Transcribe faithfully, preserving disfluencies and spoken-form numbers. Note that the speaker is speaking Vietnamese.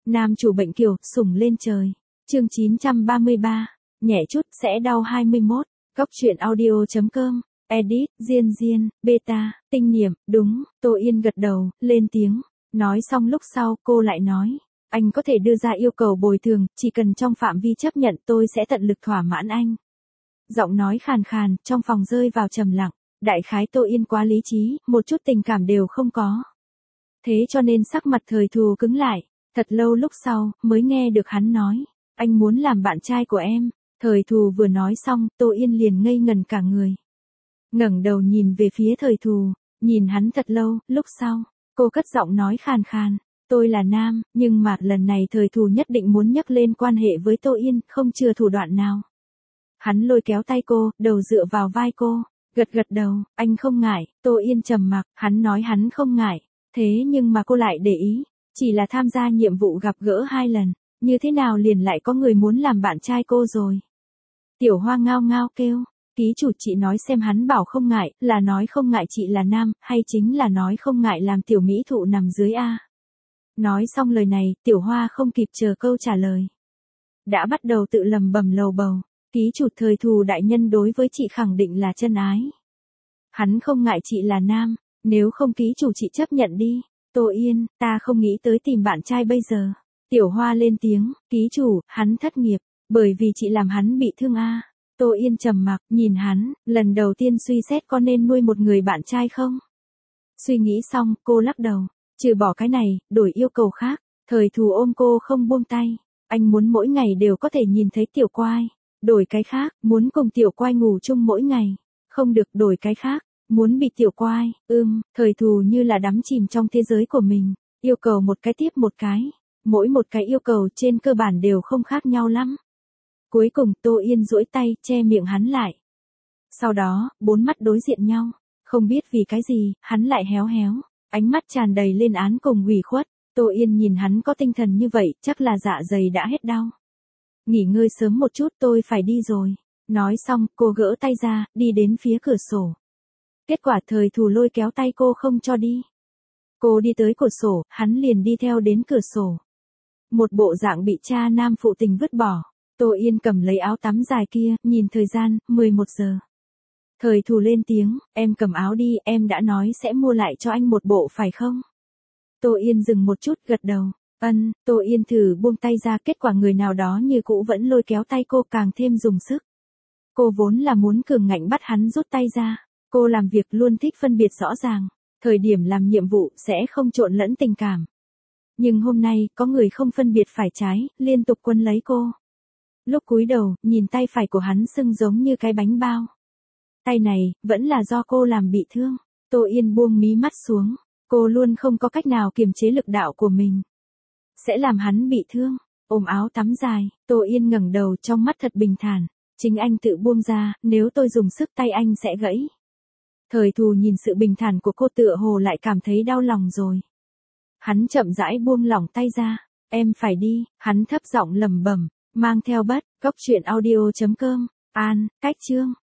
Nam chủ bệnh kiều, sủng lên trời. Chương chín trăm ba mươi ba. Nhẹ chút sẽ đau hai mươi mốt. Góc truyện audio chấm com. Edit, Diên Diên, Beta, Tinh Niệm, đúng, Tô Yên gật đầu, lên tiếng. Nói xong lúc sau, cô lại nói. Anh có thể đưa ra yêu cầu bồi thường, chỉ cần trong phạm vi chấp nhận tôi sẽ tận lực thỏa mãn anh. Giọng nói khàn khàn, trong phòng rơi vào trầm lặng. Đại khái Tô Yên quá lý trí, một chút tình cảm đều không có. Thế cho nên sắc mặt Thời Thù cứng lại. Thật lâu lúc sau, mới nghe được hắn nói. Anh muốn làm bạn trai của em. Thời Thù vừa nói xong, Tô Yên liền ngây ngần cả người. Ngẩng đầu nhìn về phía Thời Thù, nhìn hắn thật lâu, lúc sau, cô cất giọng nói khàn khàn. Tôi là nam, nhưng mà lần này Thời Thù nhất định muốn nhắc lên quan hệ với Tô Yên, không chừa thủ đoạn nào. Hắn lôi kéo tay cô, đầu dựa vào vai cô, gật gật đầu, anh không ngại. Tô Yên trầm mặc, hắn nói hắn không ngại, thế nhưng mà cô lại để ý, chỉ là tham gia nhiệm vụ gặp gỡ hai lần, như thế nào liền lại có người muốn làm bạn trai cô rồi. Tiểu Hoa ngao ngao kêu, ký chủ chị nói xem hắn bảo không ngại, là nói không ngại chị là nam, hay chính là nói không ngại làm tiểu mỹ thụ nằm dưới a. Nói xong lời này, Tiểu Hoa không kịp chờ câu trả lời. Đã bắt đầu tự lầm bầm lầu bầu, ký chủ Thời Thù đại nhân đối với chị khẳng định là chân ái. Hắn không ngại chị là nam, nếu không ký chủ chị chấp nhận đi. Tô Yên, ta không nghĩ tới tìm bạn trai bây giờ. Tiểu Hoa lên tiếng, ký chủ, hắn thất nghiệp, bởi vì chị làm hắn bị thương a. Tô Yên trầm mặc, nhìn hắn, lần đầu tiên suy xét có nên nuôi một người bạn trai không? Suy nghĩ xong, cô lắc đầu, trừ bỏ cái này, đổi yêu cầu khác. Thời Thù ôm cô không buông tay, anh muốn mỗi ngày đều có thể nhìn thấy Tiểu Quai. Đổi cái khác, muốn cùng Tiểu Quai ngủ chung mỗi ngày. Không được, đổi cái khác, muốn bị Tiểu Quai, ưm, Thời Thù như là đắm chìm trong thế giới của mình, yêu cầu một cái tiếp một cái, mỗi một cái yêu cầu trên cơ bản đều không khác nhau lắm. Cuối cùng Tô Yên duỗi tay, che miệng hắn lại. Sau đó, bốn mắt đối diện nhau, không biết vì cái gì, hắn lại héo héo, ánh mắt tràn đầy lên án cùng ủy khuất. Tô Yên nhìn hắn có tinh thần như vậy, chắc là dạ dày đã hết đau. Nghỉ ngơi sớm một chút, tôi phải đi rồi. Nói xong, cô gỡ tay ra, đi đến phía cửa sổ. Kết quả Thời Thù lôi kéo tay cô không cho đi. Cô đi tới cửa sổ, hắn liền đi theo đến cửa sổ. Một bộ dạng bị cha nam phụ tình vứt bỏ. Tô Yên cầm lấy áo tắm dài kia, nhìn thời gian, mười một giờ. Thời Thù lên tiếng, em cầm áo đi, em đã nói sẽ mua lại cho anh một bộ phải không? Tô Yên dừng một chút, gật đầu. Ân, Tô Yên thử buông tay ra, kết quả người nào đó như cũ vẫn lôi kéo tay cô càng thêm dùng sức. Cô vốn là muốn cường ngạnh bắt hắn rút tay ra. Cô làm việc luôn thích phân biệt rõ ràng. Thời điểm làm nhiệm vụ sẽ không trộn lẫn tình cảm. Nhưng hôm nay, có người không phân biệt phải trái, liên tục quấn lấy cô. Lúc cúi đầu, nhìn tay phải của hắn sưng giống như cái bánh bao. Tay này, vẫn là do cô làm bị thương. Tô Yên buông mí mắt xuống. Cô luôn không có cách nào kiềm chế lực đạo của mình. Sẽ làm hắn bị thương. Ôm áo tắm dài, Tô Yên ngẩng đầu trong mắt thật bình thản. Chính anh tự buông ra, nếu tôi dùng sức tay anh sẽ gãy. Thời Thù nhìn sự bình thản của cô tựa hồ lại cảm thấy đau lòng rồi. Hắn chậm rãi buông lỏng tay ra. Em phải đi, hắn thấp giọng lẩm bẩm, mang theo bút, góc truyện audio chấm com. An, cách chương.